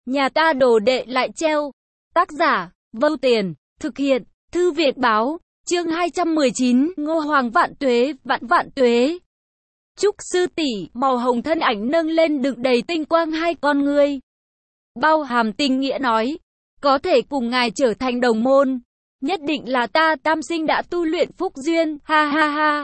Nhà ta đồ đệ lại treo. Tác giả, Vô Tiền, thực hiện, Thư viện báo, chương 219, Ngô Hoàng vạn tuế, vạn tuế. Trúc sư tỷ, màu hồng thân ảnh nâng lên đựng đầy tinh quang hai con ngươi. Bao hàm tình nghĩa nói, có thể cùng ngài trở thành đồng môn, nhất định là ta tam sinh đã tu luyện phúc duyên, ha ha ha.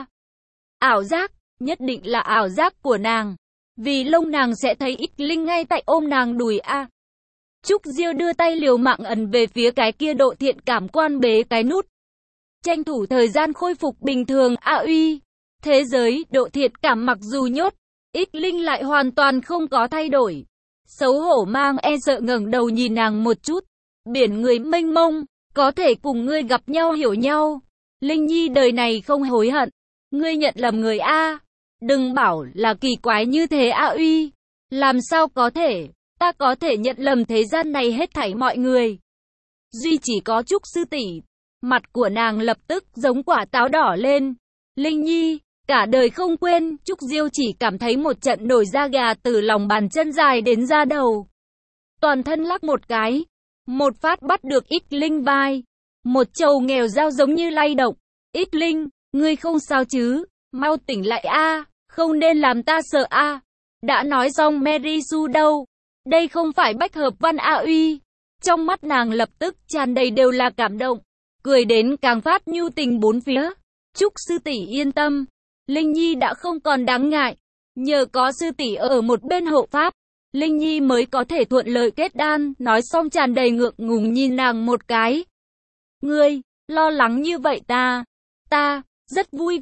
Ảo giác, nhất định là ảo giác của nàng, vì lông nàng sẽ thấy ít linh ngay tại ôm nàng đùi a. Trúc Diêu đưa tay liều mạng ấn về phía cái kia độ thiện cảm quan bế cái nút. Tranh thủ thời gian khôi phục bình thường a uy. Thế giới, độ thiện cảm mặc dù nhốt, ít linh lại hoàn toàn không có thay đổi. Xấu hổ mang e sợ ngẩng đầu nhìn nàng một chút. Biển người mênh mông, có thể cùng ngươi gặp nhau hiểu nhau. Linh Nhi đời này không hối hận. Ngươi nhận lầm người a. Đừng bảo là kỳ quái như thế a uy. Làm sao có thể, ta có thể nhận lầm thế gian này hết thảy mọi người. Duy chỉ có Trúc sư tỷ. Mặt của nàng lập tức giống quả táo đỏ lên. Linh Nhi, cả đời không quên. Trúc Diêu chỉ cảm thấy một trận nổi da gà từ lòng bàn chân dài đến da đầu. Toàn thân lắc một cái. Một phát bắt được ít linh vai. Một trầu nghèo dao giống như lay động. Ít linh, ngươi không sao chứ? Mau tỉnh lại a, không nên làm ta sợ a. Đã nói xong Mary Sue đâu? Đây không phải bách hợp văn a uy. Trong mắt nàng lập tức tràn đầy đều là cảm động. Cười đến càng phát nhu tình bốn phía. Trúc sư tỷ yên tâm. Linh Nhi đã không còn đáng ngại. Nhờ có sư tỷ ở một bên hộ pháp, Linh Nhi mới có thể thuận lợi kết đan. Nói xong tràn đầy ngượng ngùng nhìn nàng một cái. Ngươi, lo lắng như vậy ta, rất vui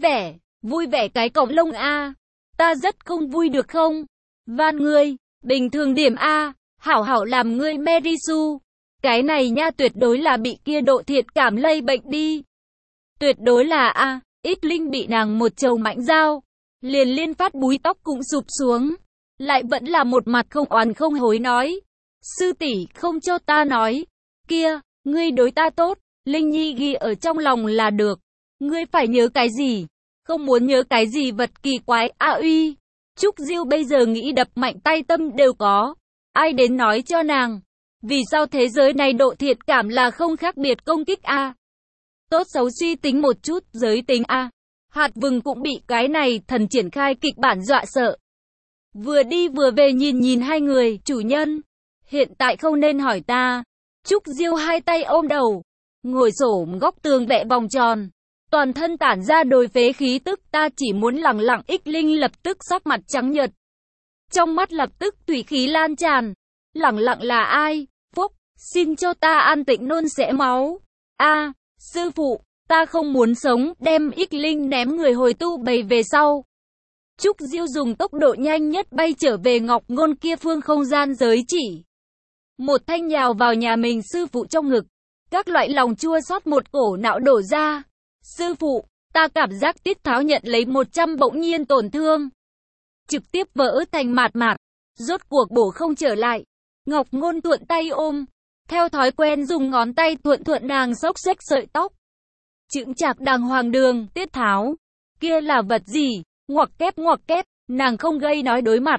vẻ cái cọng lông a. Ta rất không vui được không? Van ngươi, bình thường điểm a, hảo hảo làm ngươi Mary Sue. Cái này nha tuyệt đối là bị kia độ thiện cảm lây bệnh đi. Tuyệt đối là a, ít linh bị nàng một trầu mạnh dao, liên phát búi tóc cũng sụp xuống. Lại vẫn là một mặt không oán không hối nói. Sư tỷ không cho ta nói. Kia, ngươi đối ta tốt, Linh Nhi ghi ở trong lòng là được. Ngươi phải nhớ cái gì? Không muốn nhớ cái gì vật kỳ quái a uy. Trúc Diêu bây giờ nghĩ đập mạnh tay tâm đều có. Ai đến nói cho nàng? Vì sao thế giới này độ thiện cảm là không khác biệt công kích a? Tốt xấu suy tính một chút, giới tính a. Hạt vừng cũng bị cái này thần triển khai kịch bản dọa sợ. Vừa đi vừa về nhìn hai người, chủ nhân. Hiện tại không nên hỏi ta. Trúc Diêu hai tay ôm đầu, ngồi xổm góc tường vẽ vòng tròn. Toàn thân tản ra đồi phế khí tức, ta chỉ muốn lẳng lặng. Ích linh lập tức sắc mặt trắng nhợt. Trong mắt lập tức thủy khí lan tràn. Lẳng lặng là ai? Phúc, xin cho ta an tịnh nôn xẻ máu. A, sư phụ, ta không muốn sống, đem ích linh ném người hồi tu bày về sau. Trúc Diêu dùng tốc độ nhanh nhất bay trở về Ngọc Ngôn kia phương không gian giới chỉ. Một thanh nhào vào nhà mình sư phụ trong ngực. Các loại lòng chua xót một cổ não đổ ra. Sư phụ, ta cảm giác Tiết Tháo nhận lấy 100 bỗng nhiên tổn thương. Trực tiếp vỡ thành mạt. Rốt cuộc bổ không trở lại. Ngọc Ngôn thuận tay ôm. Theo thói quen dùng ngón tay thuận nàng xốc xếch sợi tóc. Chững chạc đàng hoàng đường, Tiết Tháo. Kia là vật gì? Ngoặc kép, nàng không gây nói đối mặt.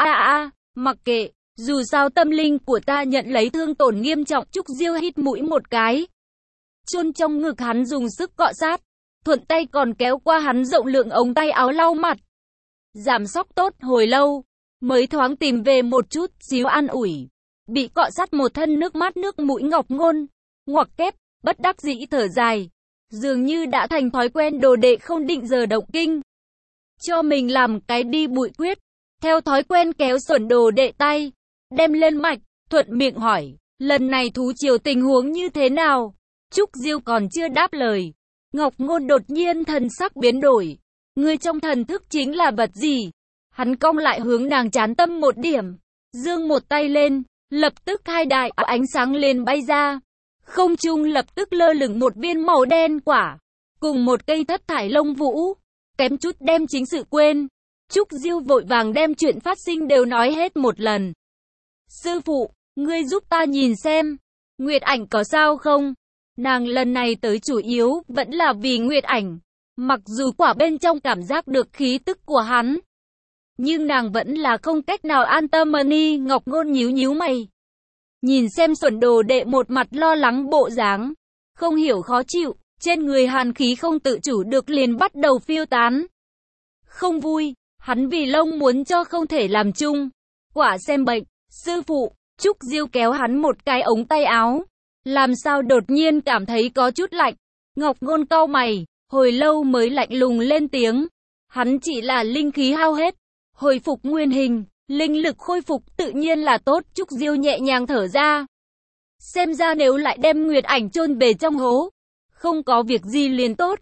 Mặc kệ, dù sao tâm linh của ta nhận lấy thương tổn nghiêm trọng. Trúc Diêu hít mũi một cái. Chôn trong ngực hắn dùng sức cọ sát. Thuận tay còn kéo qua hắn rộng lượng ống tay áo lau mặt. Giảm sóc tốt hồi lâu, mới thoáng tìm về một chút xíu an ủi. Bị cọ sát một thân nước mắt nước mũi Ngọc Ngôn. Ngoặc kép, bất đắc dĩ thở dài. Dường như đã thành thói quen đồ đệ không định giờ động kinh. Cho mình làm cái đi bụi quyết. Theo thói quen kéo xuẩn đồ đệ tay. Đem lên mạch, thuận miệng hỏi. Lần này thú triều tình huống như thế nào? Trúc Diêu còn chưa đáp lời. Ngọc Ngôn đột nhiên thần sắc biến đổi. Ngươi trong thần thức chính là vật gì? Hắn cong lại hướng nàng chán tâm một điểm. Dương một tay lên. Lập tức hai đại ánh sáng liền bay ra. Không trung lập tức lơ lửng một viên màu đen quả. Cùng một cây thất thải lông vũ. Kém chút đem chính sự quên. Trúc Diêu vội vàng đem chuyện phát sinh đều nói hết một lần. Sư phụ, ngươi giúp ta nhìn xem. Nguyệt Ảnh có sao không? Nàng lần này tới chủ yếu vẫn là vì Nguyệt Ảnh. Mặc dù quả bên trong cảm giác được khí tức của hắn, nhưng nàng vẫn là không cách nào an tâm. Ngọc Ngôn nhíu mày. Nhìn xem Xuẩn đồ đệ một mặt lo lắng bộ dáng, không hiểu khó chịu, trên người hàn khí không tự chủ được liền bắt đầu phiêu tán. Không vui, hắn vì Long muốn cho không thể làm chung. Quả xem bệnh, sư phụ, Trúc Diêu kéo hắn một cái ống tay áo. Làm sao đột nhiên cảm thấy có chút lạnh. Ngọc Ngôn cau mày, hồi lâu mới lạnh lùng lên tiếng. Hắn chỉ là linh khí hao hết, hồi phục nguyên hình, linh lực khôi phục tự nhiên là tốt. Trúc Diêu nhẹ nhàng thở ra. Xem ra nếu lại đem Nguyệt Ảnh chôn về trong hố, không có việc gì liền tốt.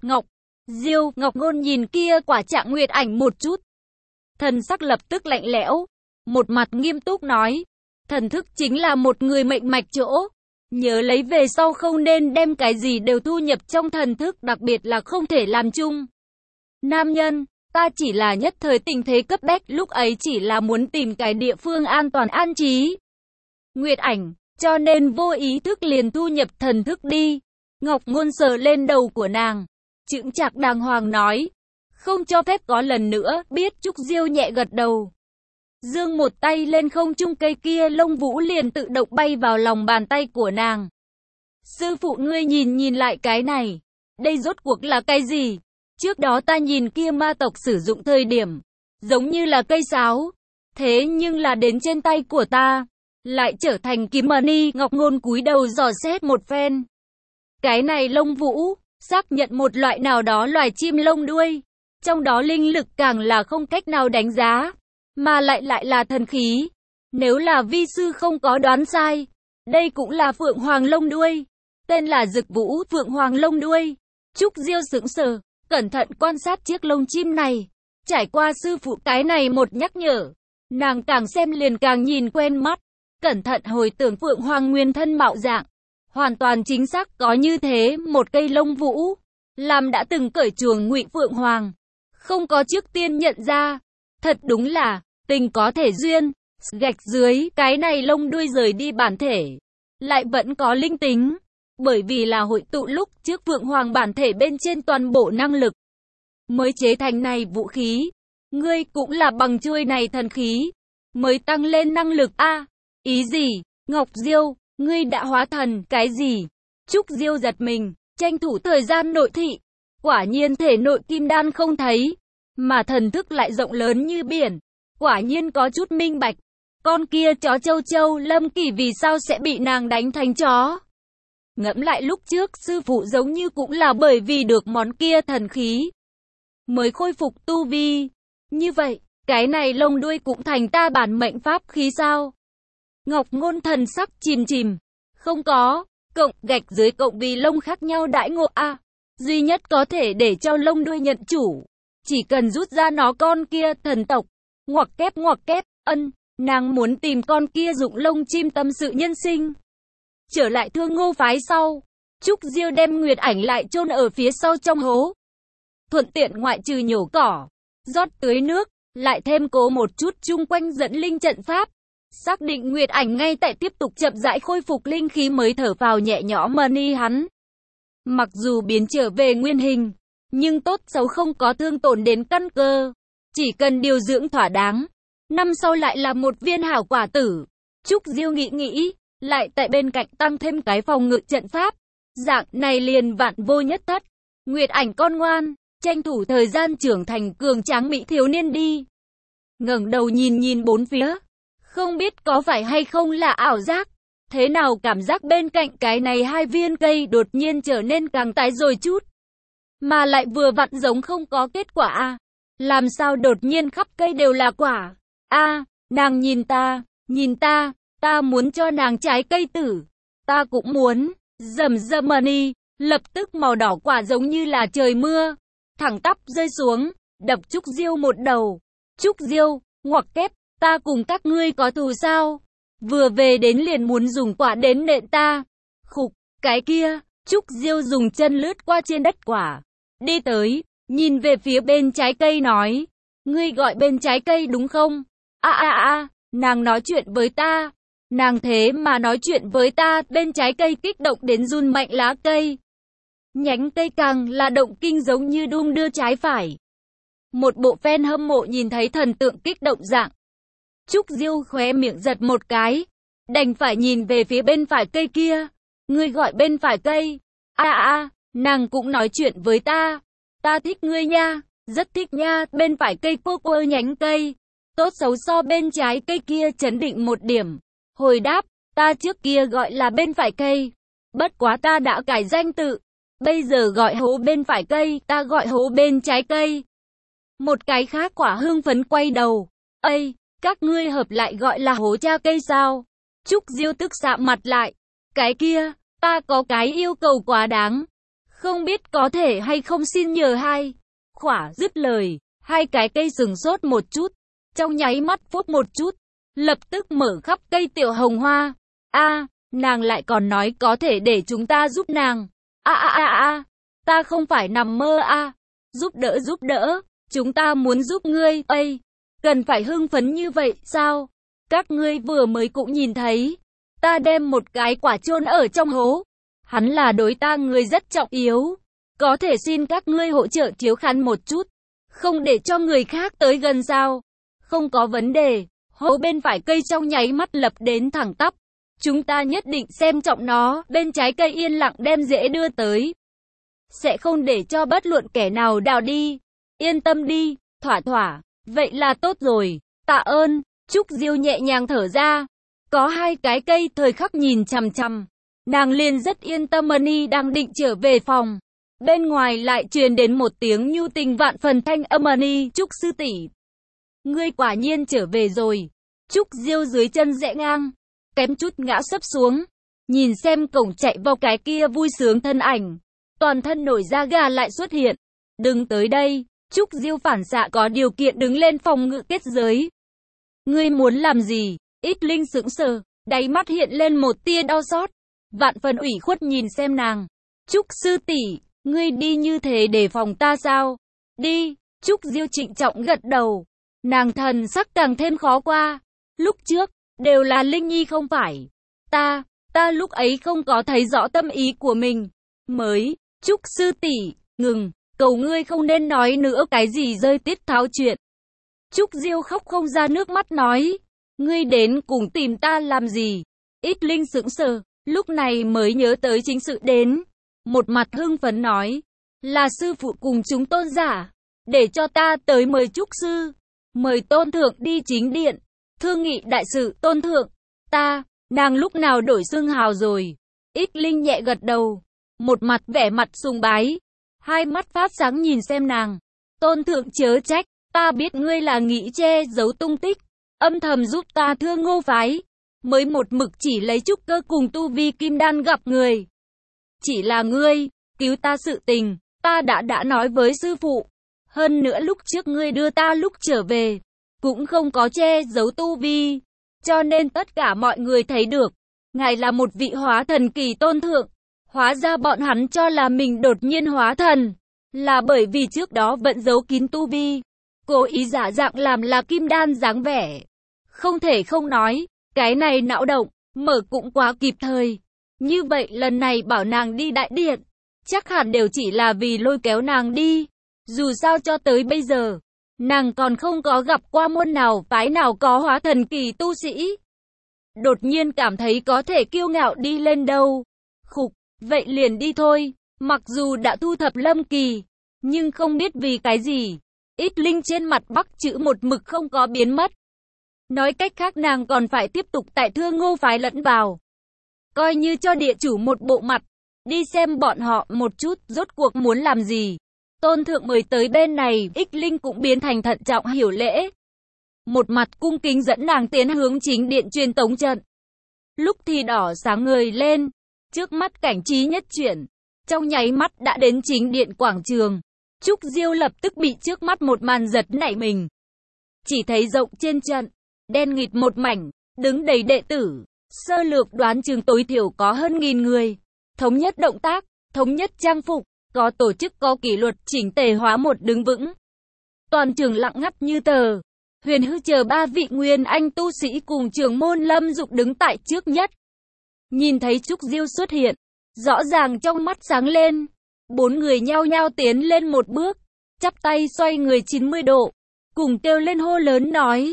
Ngọc Ngôn nhìn kia quả trạng Nguyệt Ảnh một chút. Thần sắc lập tức lạnh lẽo, một mặt nghiêm túc nói. Thần thức chính là một người mệnh mạch chỗ. Nhớ lấy về sau không nên đem cái gì đều thu nhập trong thần thức, đặc biệt là không thể làm chung. Nam nhân, ta chỉ là nhất thời tình thế cấp bách, lúc ấy chỉ là muốn tìm cái địa phương an toàn an trí. Nguyệt Ảnh, cho nên vô ý thức liền thu nhập thần thức đi. Ngọc Ngôn sờ lên đầu của nàng, chững chạc đàng hoàng nói. Không cho phép có lần nữa, biết. Trúc Diêu nhẹ gật đầu. Dương một tay lên không trung, cây kia lông vũ liền tự động bay vào lòng bàn tay của nàng. Sư phụ ngươi nhìn lại cái này. Đây rốt cuộc là cái gì? Trước đó ta nhìn kia ma tộc sử dụng thời điểm, giống như là cây sáo. Thế nhưng là đến trên tay của ta, lại trở thành kiếm mani. Ngọc Ngôn cúi đầu dò xét một phen. Cái này lông vũ, xác nhận một loại nào đó loài chim lông đuôi. Trong đó linh lực càng là không cách nào đánh giá. Mà lại là thần khí. Nếu là vi sư không có đoán sai, đây cũng là phượng hoàng lông đuôi. Tên là Dực Vũ, phượng hoàng lông đuôi. Trúc Diêu sững sờ, cẩn thận quan sát chiếc lông chim này. Trải qua sư phụ cái này một nhắc nhở, nàng càng xem liền càng nhìn quen mắt. Cẩn thận hồi tưởng phượng hoàng nguyên thân mạo dạng. Hoàn toàn chính xác có như thế một cây lông vũ. Làm đã từng cởi chuồng ngụy phượng hoàng. Không có trước tiên nhận ra. Thật đúng là, tình có thể duyên. Gạch dưới, cái này lông đuôi rời đi bản thể. Lại vẫn có linh tính. Bởi vì là hội tụ lúc trước phượng hoàng bản thể bên trên toàn bộ năng lực. Mới chế thành này vũ khí. Ngươi cũng là bằng chuôi này thần khí. Mới tăng lên năng lực a. Ý gì? Ngọc Diêu, ngươi đã hóa thần, cái gì? Trúc Diêu giật mình, tranh thủ thời gian nội thị. Quả nhiên thể nội kim đan không thấy. Mà thần thức lại rộng lớn như biển. Quả nhiên có chút minh bạch. Con kia chó Châu Lâm Kỳ vì sao sẽ bị nàng đánh thành chó? Ngẫm lại lúc trước sư phụ giống như cũng là bởi vì được món kia thần khí mới khôi phục tu vi. Như vậy, cái này lông đuôi cũng thành ta bản mệnh pháp khí sao? Ngọc Ngôn thần sắc chìm. Không có, cộng gạch dưới cộng vì lông khác nhau đãi ngộ a. Duy nhất có thể để cho lông đuôi nhận chủ. Chỉ cần rút ra nó con kia thần tộc. Ngoặc kép, nàng muốn tìm con kia dụng lông chim tâm sự nhân sinh. Trở lại Thương Ngô phái sau, Trúc Diêu đem Nguyệt Ảnh lại chôn ở phía sau trong hố. Thuận tiện ngoại trừ nhổ cỏ, rót tưới nước, lại thêm cố một chút chung quanh dẫn linh trận pháp. Xác định Nguyệt Ảnh ngay tại tiếp tục chậm rãi khôi phục linh khí mới thở vào nhẹ nhõm mani hắn. Mặc dù biến trở về nguyên hình, nhưng tốt xấu không có thương tổn đến căn cơ. Chỉ cần điều dưỡng thỏa đáng, năm sau lại là một viên hảo quả tử. Trúc Diêu nghĩ, lại tại bên cạnh tăng thêm cái phòng ngự trận pháp. Dạng này liền vạn vô nhất thất. Nguyệt Ảnh con ngoan, tranh thủ thời gian trưởng thành cường tráng mỹ thiếu niên đi. Ngẩng đầu nhìn bốn phía. Không biết có phải hay không là ảo giác. Thế nào cảm giác bên cạnh cái này hai viên cây đột nhiên trở nên càng tái rồi chút. Mà lại vừa vặn giống không có kết quả a. Làm sao đột nhiên khắp cây đều là quả? A, nàng nhìn ta muốn cho nàng trái cây tử. Ta cũng muốn. Rầm mani, lập tức màu đỏ quả giống như là trời mưa. Thẳng tắp rơi xuống, đập Trúc Diêu một đầu. Trúc Diêu, ngoặc kép, ta cùng các ngươi có thù sao? Vừa về đến liền muốn dùng quả đến nện ta. Khục, cái kia, Trúc Diêu dùng chân lướt qua trên đất quả. Đi tới, nhìn về phía bên trái cây nói. Ngươi gọi bên trái cây đúng không? Nàng nói chuyện với ta. Nàng thế mà nói chuyện với ta, bên trái cây kích động đến run mạnh lá cây. Nhánh cây càng là động kinh giống như đung đưa trái phải. Một bộ fan hâm mộ nhìn thấy thần tượng kích động dạng. Trúc Diêu khóe miệng giật một cái. đành phải nhìn về phía bên phải cây kia. Ngươi gọi bên phải cây. Nàng cũng nói chuyện với ta. Ta thích ngươi nha, rất thích nha. Bên phải cây quơ nhánh cây. Tốt xấu so bên trái cây kia chấn định một điểm. Hồi đáp, ta trước kia gọi là bên phải cây. Bất quá ta đã cải danh tự. Bây giờ gọi hố bên phải cây, ta gọi hố bên trái cây. Một cái khác quả hưng phấn quay đầu. Ây, các ngươi hợp lại gọi là hố cha cây sao? Trúc Diêu tức sạm mặt lại. Cái kia, ta có cái yêu cầu quá đáng. Không biết có thể hay không xin nhờ hai. Khỏa dứt lời, hai cái cây sừng sốt một chút. Trong nháy mắt phút một chút. Lập tức mở khắp cây tiểu hồng hoa. Nàng lại còn nói có thể để chúng ta giúp nàng. Ta không phải nằm mơ Giúp đỡ. Chúng ta muốn giúp ngươi. Cần phải hưng phấn như vậy sao? Các ngươi vừa mới cũng nhìn thấy. Ta đem một cái quả chôn ở trong hố. Hắn là đối ta người rất trọng yếu. Có thể xin các ngươi hỗ trợ chiếu khăn một chút. Không để cho người khác tới gần sao? Không có vấn đề. Hố bên phải cây trong nháy mắt lập đến thẳng tắp. Chúng ta nhất định xem trọng nó. Bên trái cây yên lặng đem rễ đưa tới. Sẽ không để cho bất luận kẻ nào đào đi. Yên tâm đi, thỏa. Vậy là tốt rồi. Tạ ơn. Trúc Diêu nhẹ nhàng thở ra. Có hai cái cây thời khắc nhìn chằm chằm. Nàng liền rất yên tâm. Mani đang định trở về phòng. Bên ngoài lại truyền đến một tiếng nhu tình vạn phần thanh âm. Mani, Trúc sư tỷ, ngươi quả nhiên trở về rồi. Trúc Diêu dưới chân rẽ ngang, kém chút ngã sấp xuống. Nhìn xem cổng chạy vào cái kia vui sướng thân ảnh. Toàn thân nổi da gà lại xuất hiện. Đừng tới đây. Trúc Diêu phản xạ có điều kiện đứng lên phòng ngự kết giới. Ngươi muốn làm gì? Ít Linh sững sờ, đáy mắt hiện lên một tia đau xót. Vạn phần ủy khuất nhìn xem nàng. Trúc sư tỷ, ngươi đi như thế để phòng ta sao? Đi. Trúc Diêu trịnh trọng gật đầu. Nàng thần sắc càng thêm khó qua. Lúc trước, đều là Linh Nhi không phải. Ta lúc ấy không có thấy rõ tâm ý của mình. Trúc sư tỷ, ngừng, cầu ngươi không nên nói nữa cái gì rơi tiết tháo chuyện. Trúc Diêu khóc không ra nước mắt nói. Ngươi đến cùng tìm ta làm gì? Ít Linh sững sờ, lúc này mới nhớ tới chính sự đến. Một mặt hưng phấn nói. Là sư phụ cùng chúng tôn giả. Để cho ta tới mời Trúc sư. Mời tôn thượng đi chính điện. Thương nghị đại sự tôn thượng. Nàng lúc nào đổi xưng hào rồi? Ít Linh nhẹ gật đầu. Một mặt vẻ mặt sùng bái. Hai mắt phát sáng nhìn xem nàng. Tôn thượng chớ trách. Ta biết ngươi là nghĩ che giấu tung tích. Âm thầm giúp ta Thương Ngô phái. Mới một mực chỉ lấy trúc cơ cùng tu vi kim đan gặp người. Chỉ là ngươi, cứu ta sự tình. Ta đã nói với sư phụ. Hơn nữa lúc trước ngươi đưa ta lúc trở về. Cũng không có che giấu tu vi. Cho nên tất cả mọi người thấy được. Ngài là một vị hóa thần kỳ tôn thượng. Hóa ra bọn hắn cho là mình đột nhiên hóa thần. Là bởi vì trước đó vẫn giấu kín tu vi. Cố ý giả dạng làm là kim đan dáng vẻ. Không thể không nói. Cái này não động, mở cũng quá kịp thời. Như vậy lần này bảo nàng đi đại điện. Chắc hẳn đều chỉ là vì lôi kéo nàng đi. Dù sao cho tới bây giờ. Nàng còn không có gặp qua môn nào phái nào có hóa thần kỳ tu sĩ. Đột nhiên cảm thấy có thể kiêu ngạo đi lên đâu. Vậy liền đi thôi. Mặc dù đã thu thập lâm kỳ. Nhưng không biết vì cái gì. Ít Linh trên mặt bắc chữ một mực không có biến mất. Nói cách khác nàng còn phải tiếp tục tại Thương Ngô phái lẫn vào. Coi như cho địa chủ một bộ mặt. Đi xem bọn họ một chút rốt cuộc muốn làm gì. Tôn thượng mời tới bên này, Ích Linh cũng biến thành thận trọng hiểu lễ. Một mặt cung kính dẫn nàng tiến hướng chính điện truyền tống trận. Lúc thì đỏ sáng ngời lên, trước mắt cảnh trí nhất chuyển. Trong nháy mắt đã đến chính điện quảng trường. Trúc Diêu lập tức bị trước mắt một màn giật nảy mình. Chỉ thấy rộng trên trận, đen nghịt một mảnh, đứng đầy đệ tử. Sơ lược đoán chừng tối thiểu có hơn 1000 người. Thống nhất động tác, thống nhất trang phục. Có tổ chức có kỷ luật chỉnh tề hóa một đứng vững. Toàn trường lặng ngắt như tờ. Huyền Hư chờ 3 vị nguyên anh tu sĩ cùng trưởng môn Lâm Dục đứng tại trước nhất. Nhìn thấy Trúc Diêu xuất hiện. Rõ ràng trong mắt sáng lên. 4 người nhao nhao tiến lên một bước. Chắp tay xoay người 90 độ. Cùng kêu lên hô lớn nói.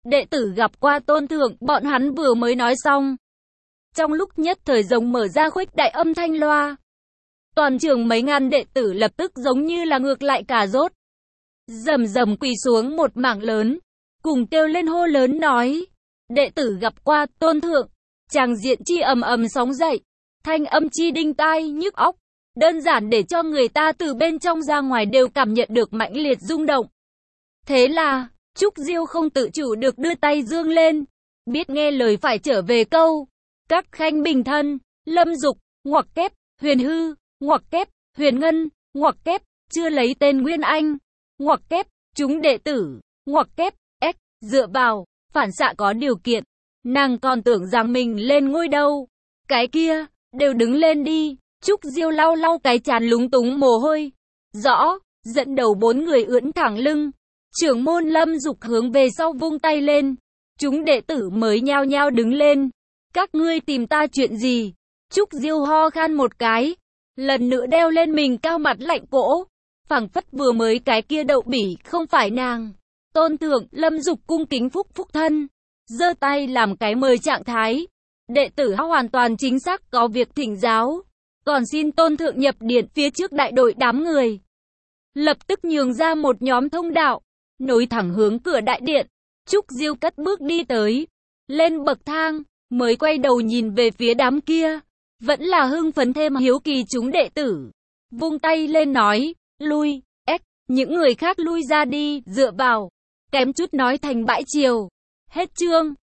đệ tử gặp qua tôn thượng, bọn hắn vừa mới nói xong. Trong lúc nhất thời giống mở ra khuếch đại âm thanh loa. Toàn trường mấy ngàn đệ tử lập tức giống như là ngược lại cả rốt. Rầm rầm quỳ xuống một mảng lớn, cùng kêu lên hô lớn nói. Đệ tử gặp qua tôn thượng, tràng diện chi ầm ầm sóng dậy, thanh âm chi đinh tai nhức óc, đơn giản để cho người ta từ bên trong ra ngoài đều cảm nhận được mãnh liệt rung động. Thế là, Trúc Diêu không tự chủ được đưa tay dương lên, biết nghe lời phải trở về câu. Các khanh bình thân, Lâm Dục, ngoặc kép, Huyền Hư, ngoặc kép, Huyền Ngân, ngoặc kép, chưa lấy tên Nguyên Anh, ngoặc kép, chúng đệ tử, ngoặc kép, dựa vào, phản xạ có điều kiện. Nàng còn tưởng rằng mình lên ngôi đâu. Cái kia, đều đứng lên đi. Trúc Diêu lau lau cái trán lúng túng mồ hôi. Rõ, dẫn đầu 4 người ưỡn thẳng lưng. Trưởng môn Lâm Dục hướng về sau vung tay lên. Chúng đệ tử mới nhao nhao đứng lên. Các ngươi tìm ta chuyện gì? Trúc Diêu ho khan một cái. Lần nữa đeo lên mình cao mặt lạnh cỗ. Phảng phất vừa mới cái kia đậu bỉ không phải nàng. Tôn thượng, Lâm Dục cung kính phúc thân. Giơ tay làm cái mời trạng thái. Đệ tử hoàn toàn chính xác có việc thỉnh giáo. Còn xin tôn thượng nhập điện phía trước đại đội đám người. Lập tức nhường ra một nhóm thông đạo. Nối thẳng hướng cửa đại điện. Trúc Diêu cất bước đi tới. Lên bậc thang. Mới quay đầu nhìn về phía đám kia. Vẫn là hưng phấn thêm hiếu kỳ chúng đệ tử. Vung tay lên nói. Lui. Những người khác lui ra đi. Dựa vào. Kém chút nói thành bãi triều. Hết chương.